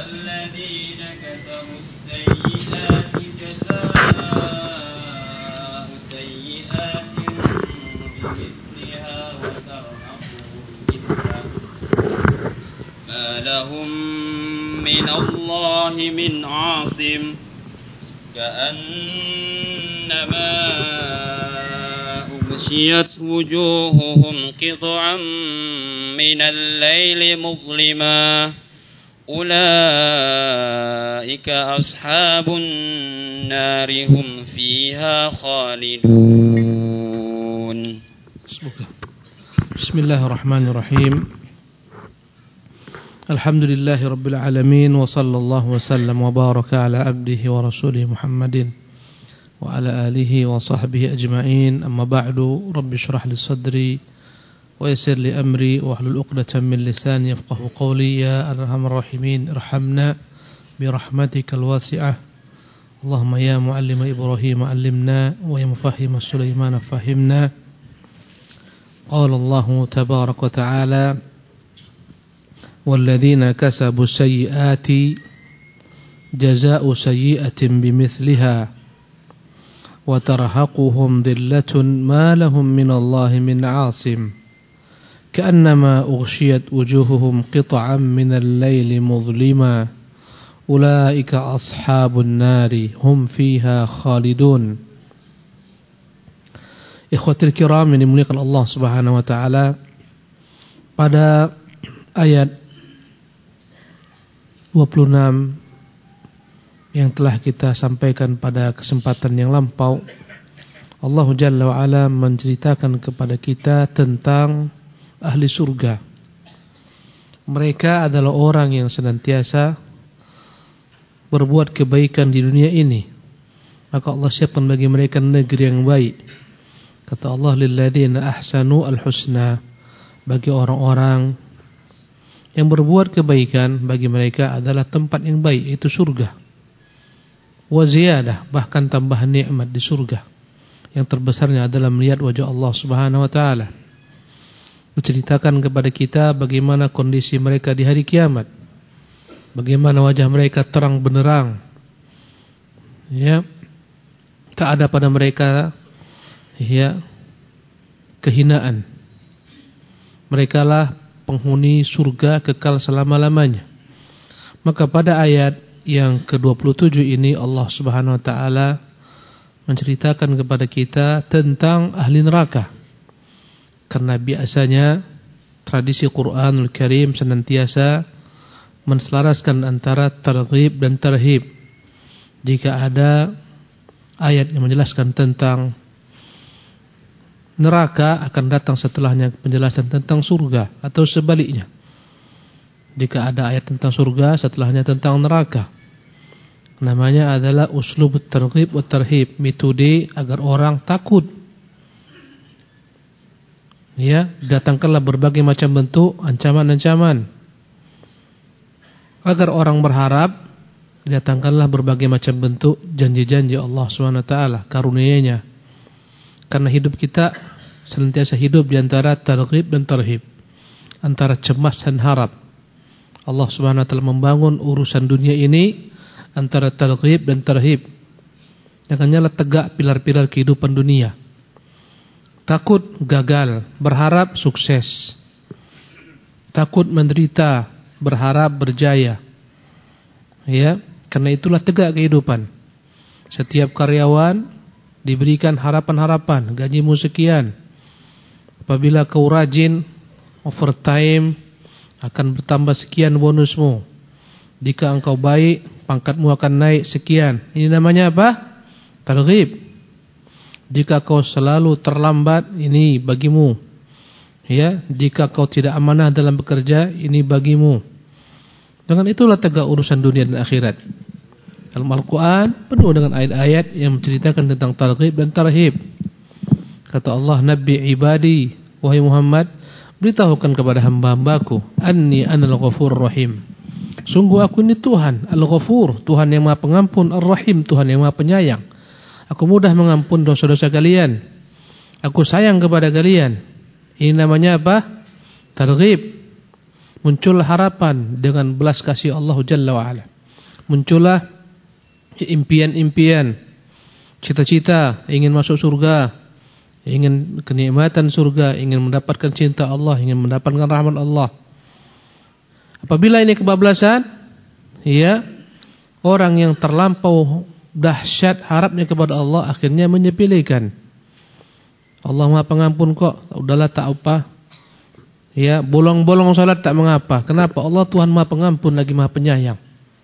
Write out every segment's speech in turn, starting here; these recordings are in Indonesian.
والذين كسبوا السيئات جزاء سيئات بمثلها وترهقهم ذلة ما لهم من الله من عاصم كأنما أغشيت وجوههم قطعا من الليل مظلما أولئك أصحاب النار هم فيها خالدون. بسم الله الرحمن الرحيم. الحمد لله رب العالمين وصلى الله وسلم وبارك على عبده ورسوله محمد وعلى آله وصحبه أجمعين. أما بعد رب اشرح لي صدري ويسر لي أمري واحلل عقدة من لساني يفقهوا قولي. يا أرحم الراحمين ارحمنا برحمتك الواسعة. اللهم يا معلم إبراهيم علمنا ويا مفهم سليمان فهمنا. قال الله تبارك وتعالى والذين كسبوا السيئات جزاء سيئة بمثلها وترهقهم ذلة ما لهم من الله من عاصم كأنما أغشيت وجوههم قطعا من الليل مظلما أولئك أصحاب النار هم فيها خالدون. Ikhwatul kiram yang dimuliakan Allah Subhanahu wa taala, pada ayat 26 yang telah kita sampaikan pada kesempatan yang lampau, Allah Jalla wa Ala menceritakan kepada kita tentang ahli surga. Mereka adalah orang yang senantiasa berbuat kebaikan di dunia ini, maka Allah siapkan bagi mereka negeri yang baik. Kata Allah, lilladzina ahsanu al-husna, bagi orang-orang yang berbuat kebaikan, bagi mereka adalah tempat yang baik, yaitu surga. Wa ziyadah, bahkan tambahan nikmat di surga. Yang terbesarnya adalah melihat wajah Allah Subhanahu wa taala. Menceritakan kepada kita bagaimana kondisi mereka di hari kiamat, bagaimana wajah mereka terang benderang, ya, tak ada pada mereka kehinaan. Mereka lah penghuni surga kekal selama-lamanya. Maka pada ayat yang ke-27 ini Allah Subhanahu wa taala menceritakan kepada kita tentang ahli neraka. Karena biasanya tradisi Quranul Karim senantiasa menselaraskan antara targhib dan tarhib. Jika ada ayat yang menjelaskan tentang neraka, akan datang setelahnya penjelasan tentang surga, atau sebaliknya. Jika ada ayat tentang surga, setelahnya tentang neraka. Namanya adalah uslub targhib wa tarhib, metode agar orang takut. Ya, datangkanlah berbagai macam bentuk ancaman-ancaman. Agar orang berharap, datangkanlah berbagai macam bentuk janji-janji Allah SWT, karunia-Nya. Karena hidup kita senantiasa hidup di antara targhib dan tarhib, antara cemas dan harap. Allah Subhanahu wa taala membangun urusan dunia ini antara targhib dan tarhib. Janganlah tegak pilar-pilar kehidupan dunia. Takut gagal, berharap sukses. Takut menderita, berharap berjaya. Ya, karena itulah tegak kehidupan. Setiap karyawan diberikan harapan-harapan, gajimu sekian. Apabila kau rajin overtime, akan bertambah sekian bonusmu. Jika engkau baik, pangkatmu akan naik sekian. Ini namanya apa? Targhib. Jika kau selalu terlambat, ini bagimu. Ya, jika kau tidak amanah dalam bekerja, ini bagimu. Dengan itulah tegak urusan dunia dan akhirat. Dalam Al-Quran penuh dengan ayat-ayat yang menceritakan tentang targhib dan tarhib. Kata Allah, Nabi ibadi, wahai Muhammad, beritahukan kepada hamba-hambaku, anni anal ghafurur rahim. Sungguh aku ini Tuhan, Al-Ghafur, Tuhan yang Maha Pengampun, Ar-Rahim, Tuhan yang Maha Penyayang. Aku mudah mengampun dosa-dosa kalian. Aku sayang kepada kalian. Ini namanya apa? Targhib. Muncullah harapan dengan belas kasih Allah Jalla wa'ala. Muncullah impian-impian, cita-cita, ingin masuk surga, ingin kenikmatan surga, ingin mendapatkan cinta Allah, ingin mendapatkan rahmat Allah. Apabila ini kebablasan, ya, orang yang terlampau dahsyat harapnya kepada Allah akhirnya menyepelekan. Allah Maha Pengampun kok, udahlah tak apa. Ya, bolong-bolong salat tak mengapa. Kenapa? Allah Tuhan Maha Pengampun lagi Maha Penyayang.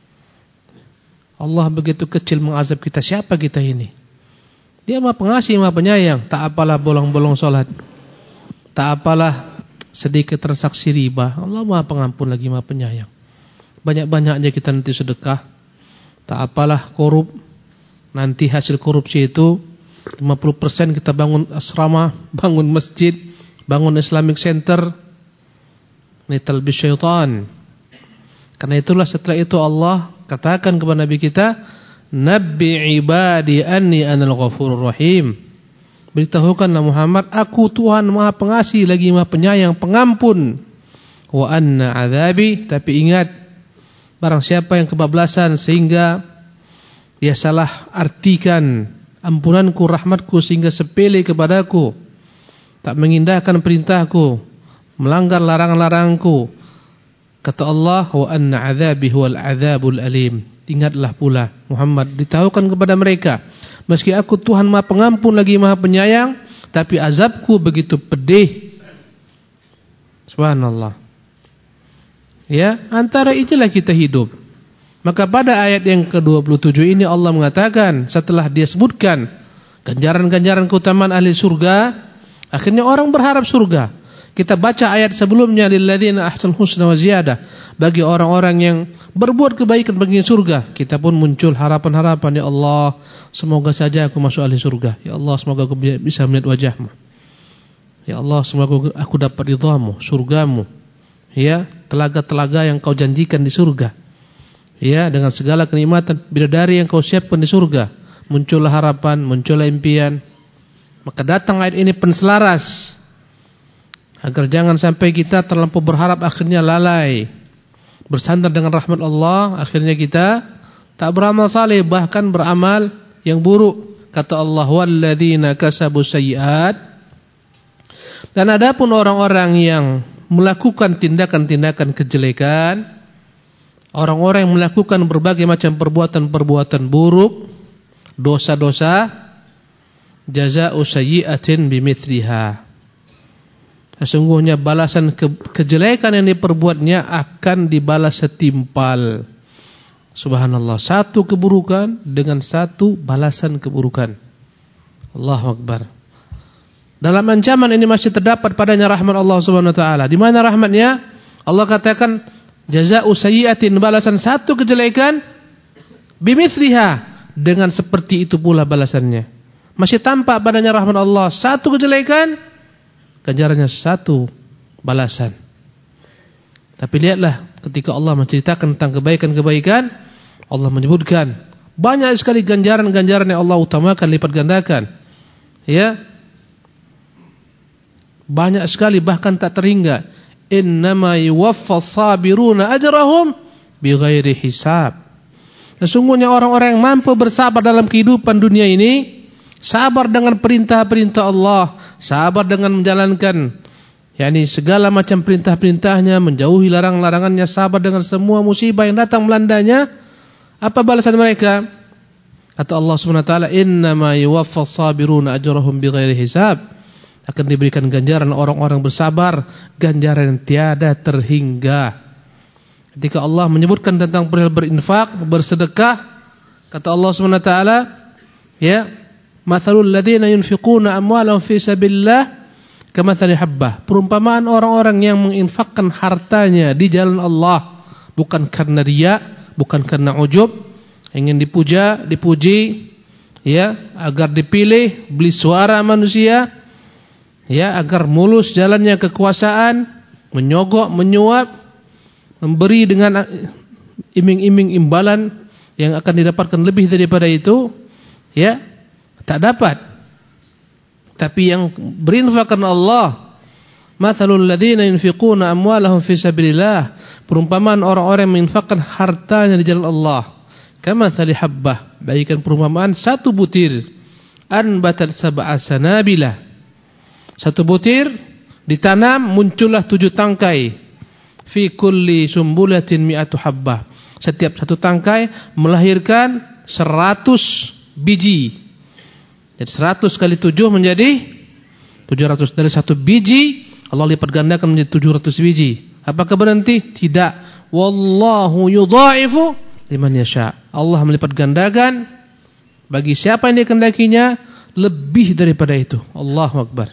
Allah begitu kecil mengazab kita, siapa kita ini? Dia Maha Pengasih, Maha Penyayang. Tak apalah bolong-bolong salat. Tak apalah sedikit transaksi riba. Allah Maha Pengampun lagi Maha Penyayang. Banyak-banyaknya kita nanti sedekah. Tak apalah korup. Nanti hasil korupsi itu 50% kita bangun asrama, bangun masjid, bangun Islamic Center. Ini talbis syaitan. Karena itulah setelah itu Allah katakan kepada Nabi kita, Nabbi ibadi anni anal ghafurur rahim. Beritahukanlah Muhammad, aku Tuhan Maha Pengasih lagi Maha Penyayang, Pengampun. Wa anna azabi, tapi ingat, barang siapa yang kebablasan sehingga dia salah artikan ampunanku, rahmatku sehingga sepele kepadaku, tak mengindahkan perintahku, melanggar larangan-laranganku, kata Allah, wa anna azabi huwal azabul alim. Ingatlah pula Muhammad, ditahukan kepada mereka, meski aku Tuhan Maha Pengampun lagi Maha Penyayang, tapi azabku begitu pedih. Subhanallah. Ya, antara itulah kita hidup. Maka pada ayat yang ke-27 ini Allah mengatakan, setelah dia sebutkan ganjaran-ganjaran keutamaan ahli surga, akhirnya orang berharap surga. Kita baca ayat sebelumnya, lilladzina ahsanul husna wa ziyadah, bagi orang-orang yang berbuat kebaikan bagi surga. Kita pun muncul harapan-harapan, ya Allah, semoga saja aku masuk ahli surga. Ya Allah, semoga aku bisa melihat wajahmu. Ya Allah, semoga aku dapat ridhamu, surgamu. Ya, telaga-telaga yang kau janjikan di surga. Ya, dengan segala kenikmatan bidadari yang kau siapkan di surga. Muncullah harapan, muncullah impian. Maka datang ayat ini penselaras, agar jangan sampai kita terlampau berharap akhirnya lalai. Bersandar dengan rahmat Allah, akhirnya kita tak beramal saleh, bahkan beramal yang buruk. Kata Allah, walladzina kasabu sayyi'at. Dan adapun orang-orang yang melakukan tindakan-tindakan kejelekan, orang-orang yang melakukan berbagai macam perbuatan-perbuatan buruk, dosa-dosa, jazaa'u sayyi'atin bimithliha. Sesungguhnya balasan kejelekan yang diperbuatnya akan dibalas setimpal. Subhanallah, satu keburukan dengan satu balasan keburukan. Allahu Akbar. Dalam ancaman ini masih terdapat padanya rahmat Allah Subhanahu wa taala. Di mana rahmatnya? Allah katakan, jazaa'u sayyi'atin, balasan satu kejelekan, bimithliha, dengan seperti itu pula balasannya. Masih tampak padanya rahmat Allah, satu kejelekan, ganjarannya satu balasan. Tapi lihatlah, ketika Allah menceritakan tentang kebaikan-kebaikan, Allah menyebutkan banyak sekali ganjaran-ganjaran yang Allah utamakan, lipat gandakan. Ya, banyak sekali, bahkan tak terhingga. Innama yuwaffas sabiruna ajrahum bighairi hisab. Sesungguhnya orang-orang yang mampu bersabar dalam kehidupan dunia ini, sabar dengan perintah-perintah Allah, sabar dengan menjalankan segala macam perintah-perintahnya, menjauhi larang-larangannya, sabar dengan semua musibah yang datang melandanya. Apa balasan mereka? Kata Allah Subhanahu wa taala, innama yuwaffas sabiruna ajrahum bighairi hisab. Akan diberikan ganjaran orang-orang bersabar, ganjaran yang tiada terhingga. Ketika Allah menyebutkan tentang perihal berinfak, bersedekah, kata Allah Subhanahu wa taala, ya, mathalul ladzina yunfiquna amwalahum fi sabilillah kamathali habbah. Perumpamaan orang-orang yang menginfakkan hartanya di jalan Allah, bukan karena riya, bukan karena ujub, ingin dipuji, ya, agar dipilih, beli suara manusia, ya, agar mulus jalannya kekuasaan, menyogok, menyuap, memberi dengan iming-iming imbalan yang akan didapatkan lebih daripada itu, ya, tak dapat. Tapi yang berinfak karena Allah, Mathalul ladzina yunfiquna amwalahum fi sabilillah, perumpamaan orang-orang yang menginfakkan hartanya di jalan Allah. Kamathali habbah, bagikan perumpamaan satu butir, anbatat sab'a sanabila. Satu butir ditanam, muncullah 7 tangkai. Fi kulli sumbulatin mi'atu habbah. Setiap satu tangkai melahirkan 100 biji. Jadi 100 kali 7 menjadi 700. Dari satu biji Allah lipat gandakan menjadi 700 biji. Apakah berhenti? Tidak. Wallahu yudha'ifu liman yasha. Allah melipat gandakan bagi siapa yang dikehendakinya lebih daripada itu. Allahu akbar.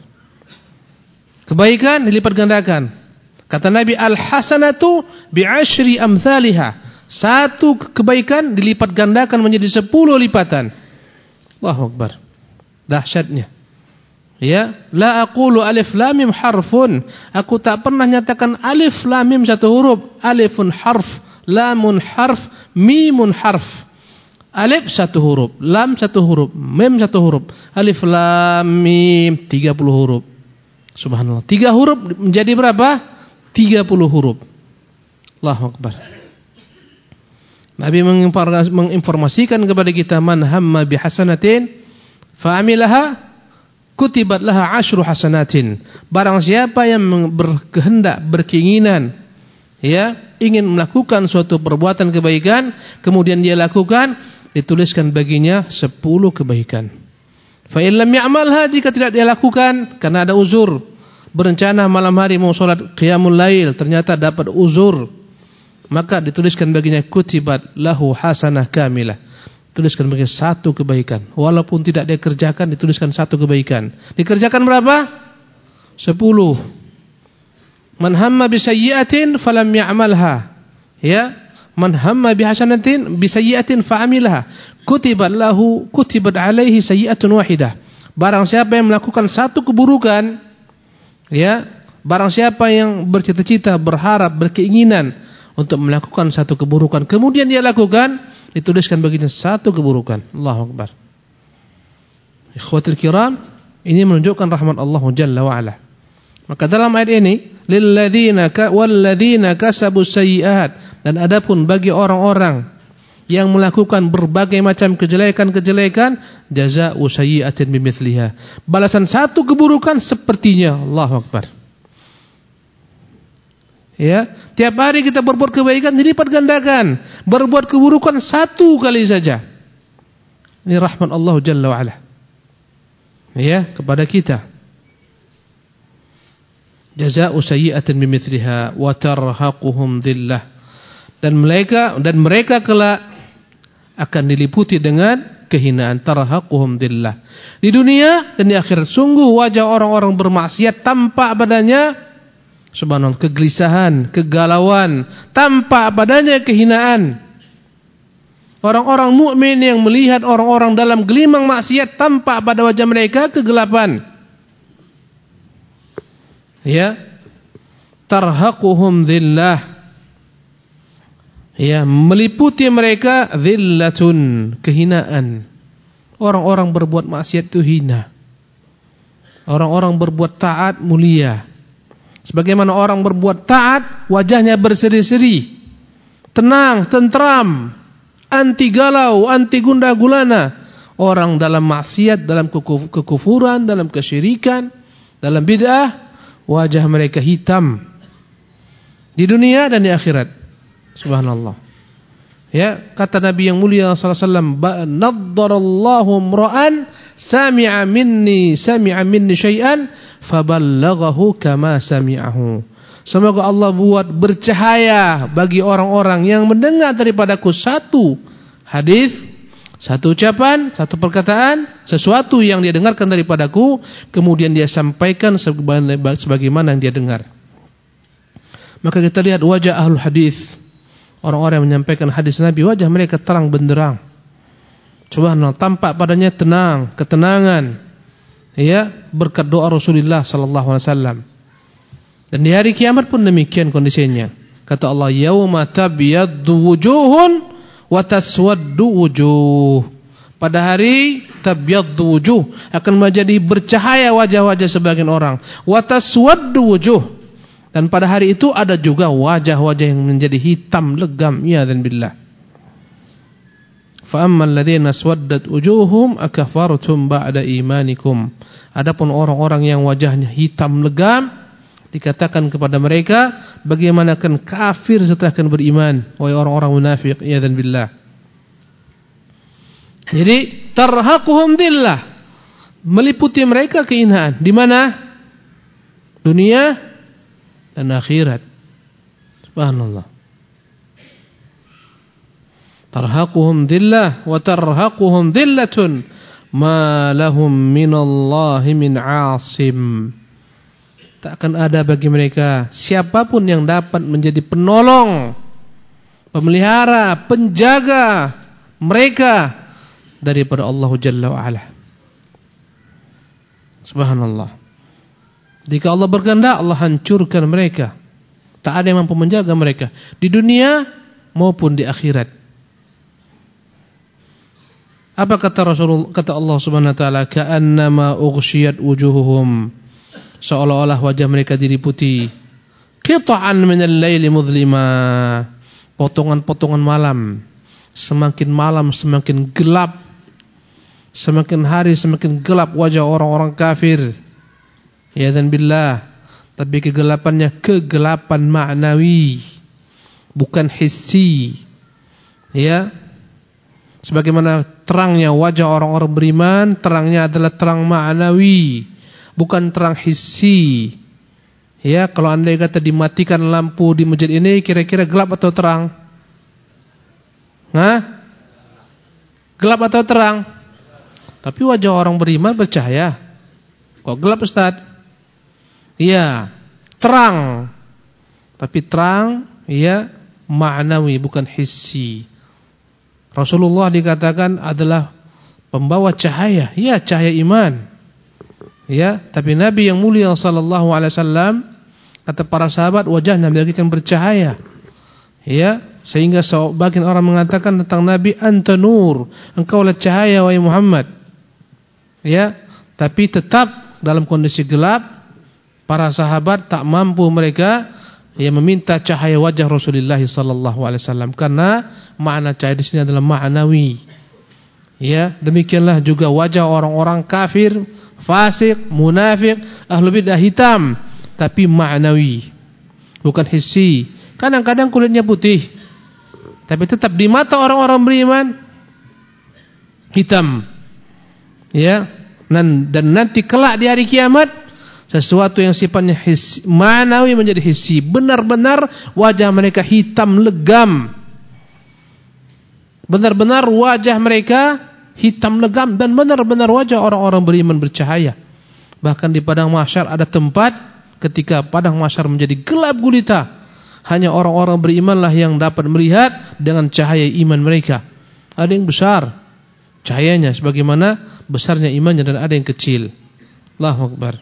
Kebaikan dilipat gandakan. Kata Nabi, al-hasanatu bi'ashri amthaliha. Satu kebaikan dilipat gandakan menjadi 10 lipatan. Allahu akbar. Dahsyatnya. Ya, la aqulu alif lam mim harfun. Aku tak pernah nyatakan alif lam mim satu huruf. Alifun harf, lamun harf, mimun harf. Alif satu huruf, lam satu huruf, mim satu huruf. Alif lam mim 30 huruf. Subhanallah. 3 huruf menjadi berapa? 30 huruf. Allahu akbar. Nabi menginformasikan kepada kita, man hamma bihasanatin fa'amilaha kutibat laha 10 hasanatin. Barang siapa yang berkehendak, berkeinginan, ya, ingin melakukan suatu perbuatan kebaikan, kemudian dia lakukan, dituliskan baginya 10 kebaikan. Fa in lam ya'malha, jika tidak dia lakukan karena ada uzur, berencana malam hari mau salat qiyamul lail, ternyata dapat uzur, maka dituliskan baginya kutibat lahu hasanah kamilah. Tuliskan bagi 1 kebaikan. Walaupun tidak dia kerjakan, dituliskan 1 kebaikan. Dikerjakan berapa? 10. Man hamma bisayyi'atin falam ya'malha. Ya, man hamma bihasanatin bisayyi'atin fa'amilha. Kutibat alaihi sayyi'atun wahidah. Barang siapa yang melakukan 1 keburukan, ya, barang siapa yang bercita-cita, berharap, berkeinginan untuk melakukan 1 keburukan, kemudian dia lakukan, dituliskan baginya 1 keburukan. Allahu akbar. Ikhwatul kiram, ini menunjukkan rahmat Allah Jalla wa ala. Maka dalam ayat ini, walladzina kasabu sayyi'at, dan adapun bagi orang-orang yang melakukan berbagai macam kejelekan-kejelekan, jazaa'u sayyi'atin bimithliha. Balasan 1 keburukan sepertinya. Allahu akbar. Ya, tiap hari kita berbuat kebaikan dilipat gandakan. Berbuat keburukan 1 kali saja. Ini rahmat Allah Jalla wa ala. Ya, kepada kita. Jazaa'u sayyi'atin bimithliha wa tarhaquhum dhillah. Dan mereka kelak akan diliputi dengan kehinaan. Tarhaquhum dhillah. Di dunia dan di akhirat, sungguh wajah orang-orang bermaksiat tampak padanya, subhanallah, kegelisahan, kegalauan, tampak padanya kehinaan. Orang-orang mukmin yang melihat orang-orang dalam gelimang maksiat, tampak pada wajah mereka kegelapan. Ya, tarhaquhum dhillah. Ya, meliputi mereka dhillatun, kehinaan. Orang-orang berbuat maksiat itu hina. Orang-orang berbuat taat mulia. Sebagaimana orang berbuat taat, wajahnya berseri-seri, tenang, tentram, anti galau, anti gundah gulana. Orang dalam maksiat, dalam kekufuran, dalam kesyirikan, dalam bid'ah, wajah mereka hitam di dunia dan di akhirat. Subhanallah. Ya, kata Nabi yang mulia sallallahu alaihi wasallam, naddarallahu imra'an sami'a minni syai'an faballaghahu kama sami'ahu. Semoga Allah buat bercahaya bagi orang-orang yang mendengar daripadaku 1 hadis, 1 ucapan, 1 perkataan, sesuatu yang dia dengarkan daripadaku, kemudian dia sampaikan sebagaimana yang dia dengar. Maka kita lihat wajah ahlul hadis, orang-orang yang menyampaikan hadis Nabi, wajah mereka terang benderang. Subhanallah, tampak padanya tenang, ketenangan. Ya, berkat doa Rasulullah sallallahu alaihi wasallam. Dan di hari kiamat pun demikian kondisinya. Kata Allah, yauma tabyaddu wujuhun wa taswaddu wujuh. Pada hari tabyaddu wujuh, akan menjadi bercahaya wajah-wajah sebagian orang, wa taswaddu wujuh, dan pada hari itu ada juga wajah-wajah yang menjadi hitam legam, ya dan billah. Fa ammal ladzina aswaddat wujuhum akafartum ba'da imanikum. Adapun orang-orang yang wajahnya hitam legam, dikatakan kepada mereka, bagaimana akan kafir setelah akan beriman, wahai orang-orang munafik, ya dan billah. Jadi tarhaquhum dhillah, meliputi mereka kehinaan. Di mana? Dunia dan akhirat. Subhanallah. Tarhaquhum dhillah wa tarhaquhum dhillatun ma lahum minallahi min 'asim. Tak akan ada bagi mereka siapapun yang dapat menjadi penolong, pemelihara, penjaga mereka daripada Allah Jalla wa Ala. Subhanallah. Jika Allah berkehendak, Allah hancurkan mereka. Tak ada yang mampu menjaga mereka di dunia maupun di akhirat. Apa kata Rasulullah, kata Allah Subhanahu wa taala, ka'annama ughshiyat wujuhuhum, seolah-olah wajah mereka diliputi qita'an minal laili mudhlima, potongan-potongan malam. Semakin malam semakin gelap, semakin hari semakin gelap wajah orang-orang kafir. Ya dan billah, tapi kegelapannya kegelapan ma'nawi, bukan hissi. Ya, sebagaimana terangnya wajah orang-orang beriman, terangnya adalah terang ma'nawi, bukan terang hissi. Ya, kalau anda kata dimatikan lampu di masjid ini, kira-kira gelap atau terang? Gelap atau terang? Tapi wajah orang beriman bercahaya. Kok gelap, Ustaz? Iya, terang. Tapi terang, ya, ma'nawi, bukan hissi. Rasulullah dikatakan adalah pembawa cahaya, ya, cahaya iman. Ya, tapi Nabi yang mulia sallallahu alaihi wasallam, kata para sahabat, wajahnya bagaikan bercahaya. Ya, sehingga sebagian orang mengatakan tentang Nabi, anta nur, engkaulah cahaya wahai Muhammad. Ya, tapi tetap dalam kondisi gelap. Para sahabat tak mampu mereka meminta cahaya wajah Rasulullah sallallahu alaihi wasallam, karena makna cahaya di sini adalah ma'nawi. Ya, demikianlah juga wajah orang-orang kafir, fasik, munafik, ahlul bidah hitam, tapi ma'nawi, bukan hissi. Kadang-kadang kulitnya putih, tapi tetap di mata orang-orang beriman hitam. Ya, dan nanti kelak di hari kiamat, sesuatu yang sifatnya ma'nawi menjadi hissi. Benar-benar wajah mereka hitam legam. Benar-benar wajah mereka hitam legam, dan benar-benar wajah orang-orang beriman bercahaya. Bahkan di padang mahsyar ada tempat ketika padang mahsyar menjadi gelap gulita, hanya orang-orang berimanlah yang dapat melihat dengan cahaya iman mereka. Ada yang besar cahayanya sebagaimana besarnya imannya, dan ada yang kecil. Allahu Akbar.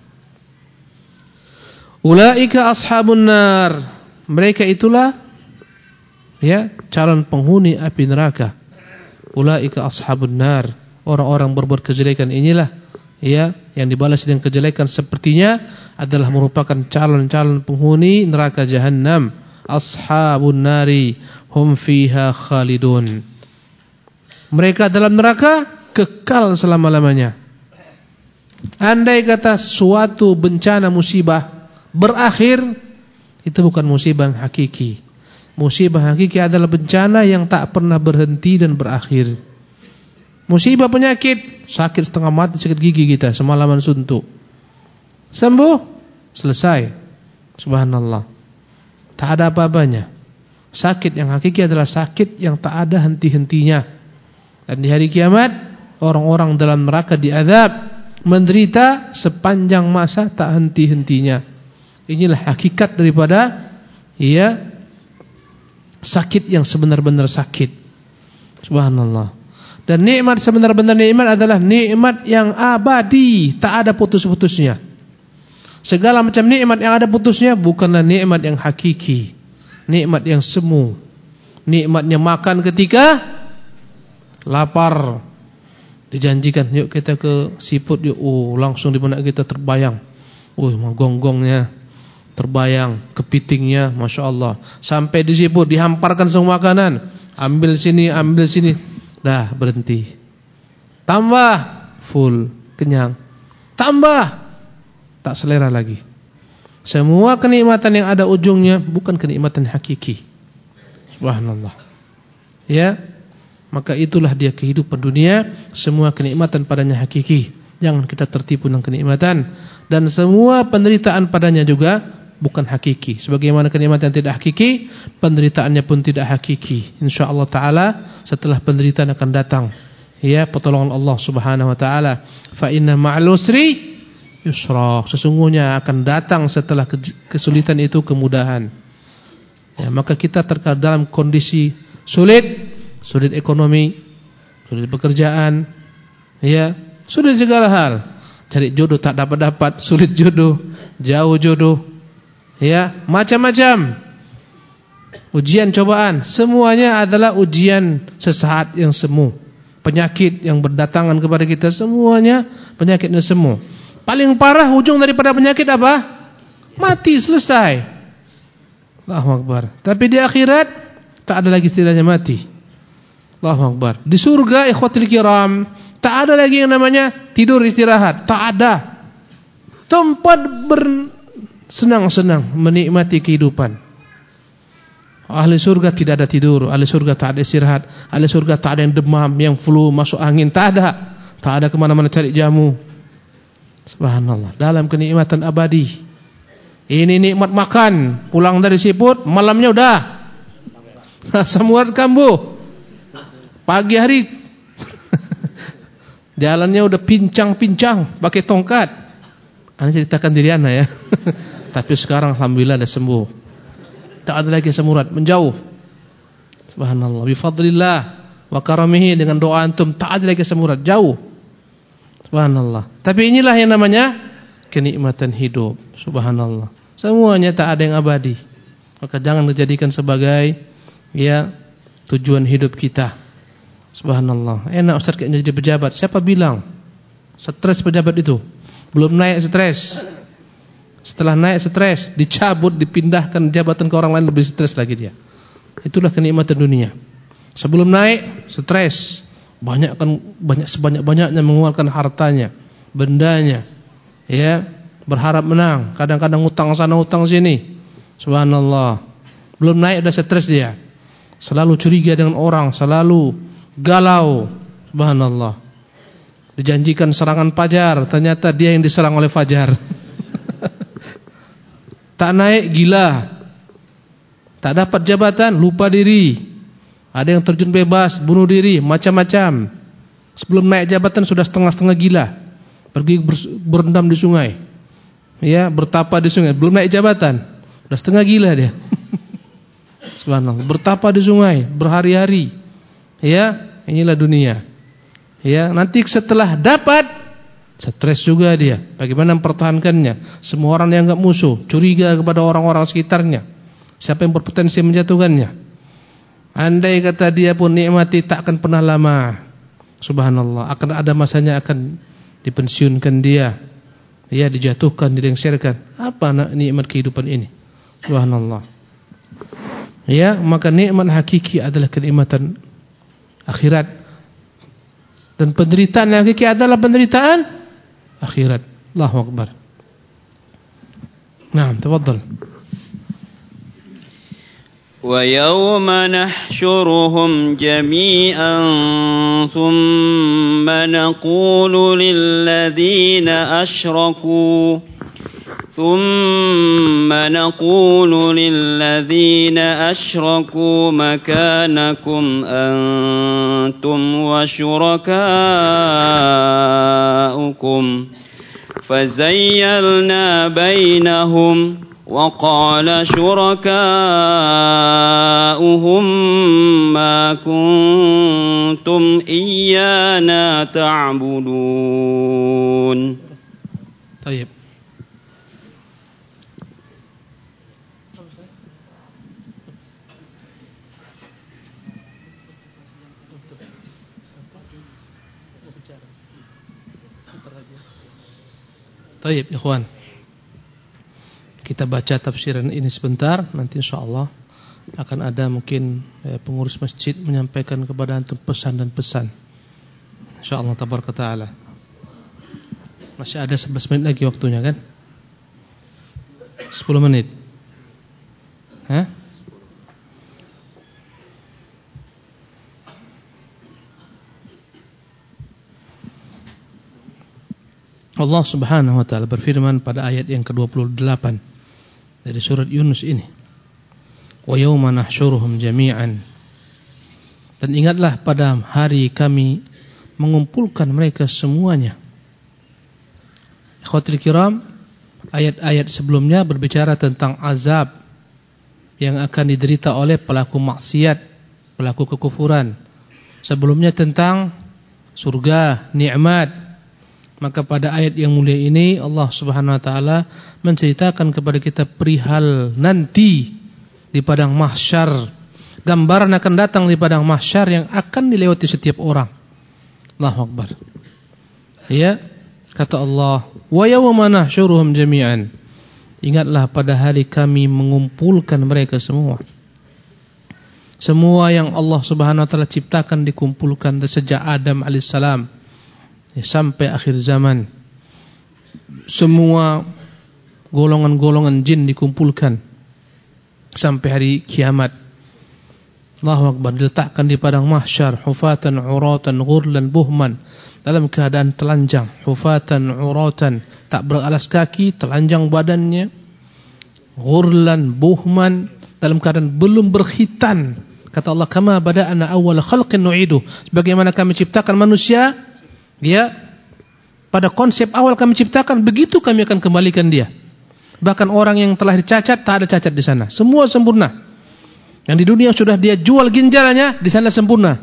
Ulaika ashabun nar, mereka itulah, ya, calon penghuni api neraka. Ulaika ashabun nar, orang-orang berbuat kejelekan inilah, ya, yang dibalas dengan kejelekan sepertinya adalah merupakan calon-calon penghuni neraka Jahannam. Ashabun nari hum fiha khalidun, mereka dalam neraka kekal selama-lamanya. Andai kata suatu bencana musibah berakhir, itu bukan musibah yang hakiki. Musibah hakiki adalah bencana yang tak pernah berhenti dan berakhir. Musibah penyakit, sakit setengah mati, sakit gigi kita semalaman suntuk, sembuh, selesai. Subhanallah, tak ada apa-apanya. Sakit yang hakiki adalah sakit yang tak ada henti-hentinya. Dan di hari kiamat, orang-orang dalam neraka diazab, menderita sepanjang masa tak henti-hentinya. Inilah hakikat daripada, ya, sakit yang sebenar-benar sakit. Subhanallah. Dan nikmat sebenar-benar nikmat adalah nikmat yang abadi, tak ada putus-putusnya. Segala macam nikmat yang ada putusnya bukanlah nikmat yang hakiki, nikmat yang semu. Nikmatnya makan ketika lapar, Dijanjikan, yuk kita ke siput yuk. Langsung di benak kita terbayang. Gonggongnya terbayang, kepitingnya, Masya Allah. Sampai di siput dihamparkan semua makanan. Ambil sini, ambil sini. Dah, berhenti. Tambah, full, kenyang. Tambah, tak selera lagi. Semua kenikmatan yang ada ujungnya bukan kenikmatan hakiki. Subhanallah. Ya, maka itulah dia kehidupan dunia. Semua kenikmatan padanya hakiki. Jangan kita tertipu dengan kenikmatan. Dan semua penderitaan padanya juga bukan hakiki. Sebagaimana kenikmatan tidak hakiki, penderitaannya pun tidak hakiki. InsyaAllah ta'ala setelah penderitaan akan datang, ya, pertolongan Allah subhanahu wa ta'ala. Fa inna ma'al usri yusra. Sesungguhnya akan datang setelah kesulitan itu kemudahan. Ya, maka kita terkadang dalam kondisi sulit ekonomi, sulit pekerjaan, ya, sulit segala hal. Cari jodoh tak dapat, sulit jodoh, jauh jodoh, ya, macam-macam. Ujian, cobaan, semuanya adalah ujian sesaat yang semu. Penyakit yang berdatangan kepada kita semuanya penyakitnya semu. Paling parah ujung daripada penyakit apa? Mati, selesai. Allahu Akbar. Tapi di akhirat tak ada lagi istilahnya mati. Allahu Akbar. Di surga ikhwatul kiram tak ada lagi yang namanya tidur istirahat, tak ada. Tempat bersenang-senang menikmati kehidupan. Ahli surga tidak ada tidur, ahli surga tak ada istirahat, ahli surga tak ada yang demam, yang flu, masuk angin, tak ada. Tak ada kemana-mana cari jamu. Subhanallah, dalam kenikmatan abadi. Ini nikmat makan, pulang dari siput, malamnya udah asam urat kambuh. Pagi hari jalannya udah pincang-pincang pakai tongkat. Ana ceritakan diri ana ya. Tapi sekarang alhamdulillah ada sembuh. Tak ada lagi asam urat, menjauh. Subhanallah, bi fadlillah wa karamihi, dengan doa antum tak ada lagi asam urat, jauh. Subhanallah. Tapi inilah yang namanya kenikmatan hidup. Subhanallah. Semuanya tak ada yang abadi. Maka jangan dijadikan sebagai, ya, tujuan hidup kita. Subhanallah. Enak Ustaz kayaknya jadi pejabat. Siapa bilang stres pejabat itu? Belum naik stres. Setelah naik stres, dicabut, dipindahkan jabatan ke orang lain, lebih stres lagi dia. Itulah kenikmatan dunia. Sebelum naik stres, banyak sebanyak-banyaknya mengeluarkan hartanya, bendanya, ya, berharap menang, kadang-kadang utang sana utang sini. Subhanallah. Belum naik udah stres dia. Selalu curiga dengan orang, selalu galau. Subhanallah. Dijanjikan serangan fajar, ternyata dia yang diserang oleh fajar. Tak naik, gila. Tak dapat jabatan, lupa diri. Ada yang terjun bebas, bunuh diri, macam-macam. Sebelum naik jabatan sudah setengah-setengah gila. Pergi berendam di sungai, ya, bertapa di sungai. Belum naik jabatan, sudah setengah gila dia. Subhanallah. Bertapa di sungai berhari-hari. Ya, inilah dunia. Ya, nanti setelah dapat, stres juga dia. Bagaimana mempertahankannya? Semua orang yang enggak musuh, curiga kepada orang-orang sekitarnya. Siapa yang berpotensi menjatuhkannya? Andai kata dia pun nikmati, tak akan pernah lama. Subhanallah. Akan ada masanya akan dipensiunkan dia. Ya, dijatuhkan, dilengsarkan. Apa nikmat kehidupan ini? Subhanallah. Ya, maka nikmat hakiki adalah kenikmatan akhirat. Dan penderitaan yang hakiki adalah penderitaan akhirat. Allahu Akbar. Naam, tafadhal. وَيَوْمَ نَحْشُرُهُمْ جَمِيعًا ثُمَّ نَقُولُ لِلَّذِينَ أَشْرَكُوا مَكَانَكُمْ أَنْتُمْ وَشُرَكَاؤُكُمْ فَزَيَّلْنَا بَيْنَهُمْ وَقَالَ شُرَكَاؤُهُمْ مَا كُنْتُمْ إِيَّانَا تَعْبُدُونَ. طيب. Baik, ikhwan. Kita baca tafsiran ini sebentar, nanti insyaallah akan ada mungkin pengurus masjid menyampaikan kepada antum pesan dan pesan. Insyaallah tabaraka taala. Masih ada 11 menit lagi waktunya kan? 10 menit. Hah? Allah Subhanahu wa taala berfirman pada ayat yang ke-28 dari surat Yunus ini. Wa yauma nahsyuruhum jami'an. Dan ingatlah pada hari kami mengumpulkan mereka semuanya. Ikhwatul kiram, ayat-ayat sebelumnya berbicara tentang azab yang akan diderita oleh pelaku maksiat, pelaku kekufuran. Sebelumnya tentang surga, nikmat. Maka pada ayat yang mulia ini Allah Subhanahu wa taala menceritakan kepada kita perihal nanti di padang mahsyar. Gambaran akan datang di padang mahsyar yang akan dilewati setiap orang. Allahu Akbar. Ya, kata Allah, "Wa yauma nahsyuruhum jami'an." Ingatlah pada hari kami mengumpulkan mereka semua. Semua yang Allah Subhanahu wa taala ciptakan dikumpulkan sejak Adam alaihissalam sampai akhir zaman. Semua golongan-golongan jin dikumpulkan sampai hari kiamat. Allahu Akbar, diletakkan di padang mahsyar, hufatan, uratan, ghurlan, buhman, dalam keadaan telanjang, hufatan, uratan, tak beralas kaki, telanjang badannya, ghurlan, buhman, dalam keadaan belum berkhitan. Kata Allah, kama bada'ana awwal khalqin nu'idu, sebagaimana kami ciptakan manusia, ya, pada konsep awal kami ciptakan, begitu kami akan kembalikan dia. Bahkan orang yang telah dicacat, tak ada cacat di sana, semua sempurna. Yang di dunia sudah dia jual ginjalnya, di sana sempurna.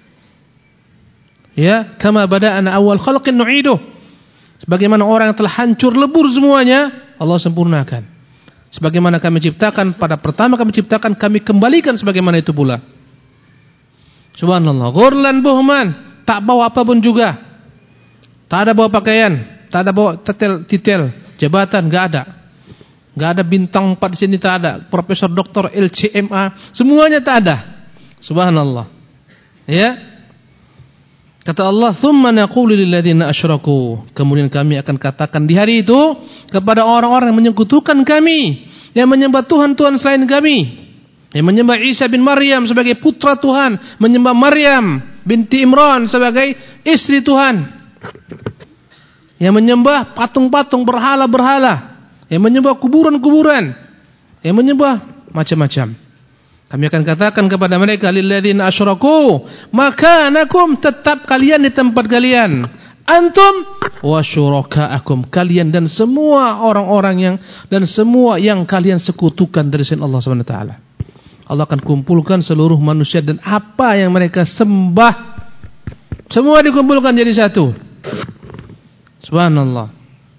Ya, kama bada'ana awal khalqin nu'idu, sebagaimana orang yang telah hancur lebur semuanya, Allah sempurnakan. Sebagaimana kami ciptakan pada pertama kami ciptakan, kami kembalikan sebagaimana itu pula. Subhanallah. Ghurlan buhman, tak bawa apapun juga. Tak ada bawa pakaian, tak ada bawa titel jabatan, enggak ada. Enggak ada bintang 4 di sini, tak ada. Profesor, doktor, LCMA, semuanya tak ada. Subhanallah. Ya. Kata Allah, "Tsumma naqulu lil ladzina asyraku." Kemudian kami akan katakan di hari itu kepada orang-orang yang menyekutukan kami, yang menyembah Tuhan-tuhan selain kami, yang menyembah Isa bin Maryam sebagai putra Tuhan, menyembah Maryam binti Imran sebagai istri Tuhan, yang menyembah patung-patung, berhala-berhala, yang menyembah kuburan-kuburan, yang menyembah macam-macam. Kami akan katakan kepada mereka, lilladzina asyraku, makanakum, tetap kalian di tempat kalian, antum wa syurakaakum, kalian dan semua orang-orang yang dan semua yang kalian sekutukan dari selain Allah Subhanahu wa taala. Allah akan kumpulkan seluruh manusia dan apa yang mereka sembah, semua dikumpulkan jadi satu. Subhanallah.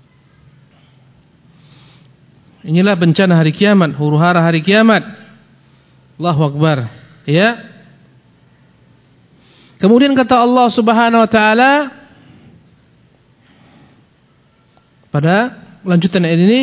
Inilah bencana hari kiamat, huru-hara hari kiamat. Allahu Akbar. Ya. Kemudian kata Allah Subhanahu wa taala pada lanjutan ayat ini,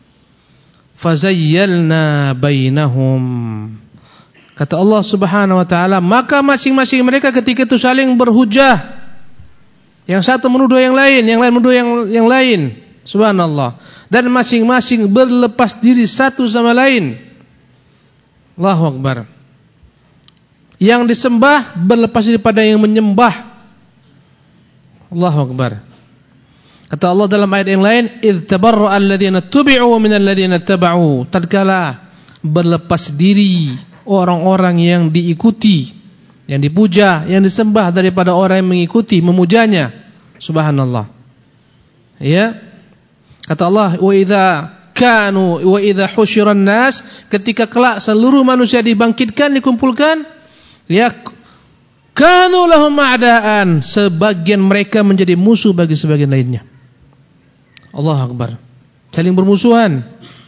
fazayyalna bainahum. Kata Allah Subhanahu wa taala, maka masing-masing mereka ketika itu saling berhujah. Yang satu menuduh yang lain menuduh yang lain. Subhanallah. Dan masing-masing berlepas diri satu sama lain. Allahu Akbar. Yang disembah berlepas diri pada yang menyembah. Allahu Akbar. Kata Allah dalam ayat yang lain, idz tabarra'a alladziina tubi'u minal ladziina taba'u. Tatkala berlepas diri orang-orang yang diikuti, yang dipuja, yang disembah daripada orang yang mengikuti, memujanya. Subhanallah. Ya. Kata Allah, wa idza husyiran nas, ketika kelak seluruh manusia dibangkitkan, dikumpulkan, ya, kanu lahum a'daan, sebagian mereka menjadi musuh bagi sebagian lainnya. Allahu Akbar. Saling bermusuhan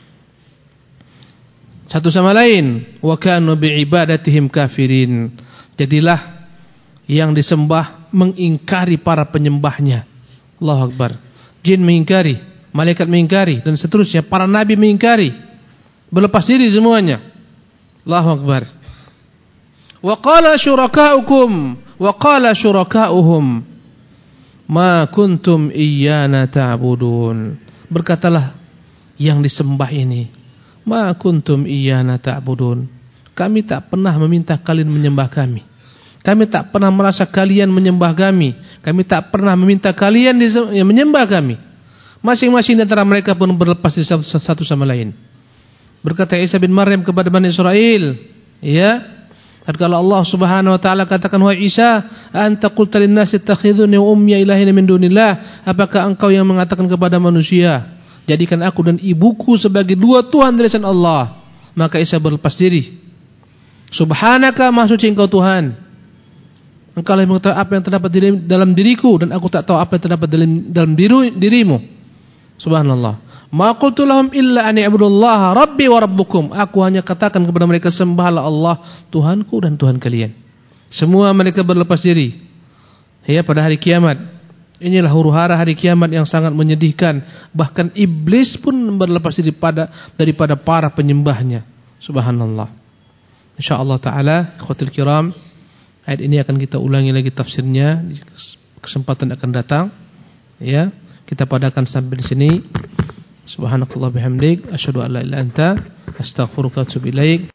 satu sama lain. Wa kanu bi'ibadatihim kafirin. Jadilah yang disembah mengingkari para penyembahnya. Allahu Akbar. Jin mengingkari, malaikat mengingkari, dan seterusnya. Para nabi mengingkari, berlepas diri semuanya. Allahu Akbar. Wa qala syuraka'uhum ma kuntum iyyana ta'budun. Berkatalah yang disembah ini, ma kuntum iyyana ta'budun. Kami tak pernah meminta kalian menyembah kami. Kami tak pernah merasa kalian menyembah kami. Kami tak pernah meminta kalian menyembah kami. Masing-masing di antara mereka pun berlepas diri satu sama lain. Berkata Isa bin Maryam kepada Bani Israel, ya, kalau Allah Subhanahu wa taala katakan, wahai Isa, anta qulta lin-nasi ittakhidhuni wa ummi ilahin min dunillah, apakah engkau yang mengatakan kepada manusia, jadikan aku dan ibuku sebagai dua Tuhan dari selain Allah? Maka Isa berlepas diri. Subhanaka, maha suci engkau Tuhan. Engkau lah yang mengetahui apa yang terdapat dalam diriku, dan aku tak tahu apa yang terdapat dalam dirimu. Subhanallah. Ma qultu lahum illa an i'budullaha rabbi wa rabbukum. Aku hanya katakan kepada mereka, sembahlah Allah, Tuhanku dan Tuhan kalian. Semua mereka berlepas diri. Ya, pada hari kiamat. Inilah huru-hara hari kiamat yang sangat menyedihkan. Bahkan iblis pun berlepas diri daripada para penyembahnya. Subhanallah. Insyaallah taala, ikhwatul kiram, ayat ini akan kita ulangi lagi tafsirnya di kesempatan akan datang. Ya, kita padakan sampai di sini. Subhanakallah bihamdik, asyhadu an la ilaha illa anta, astaghfiruka wa atubu ilaik.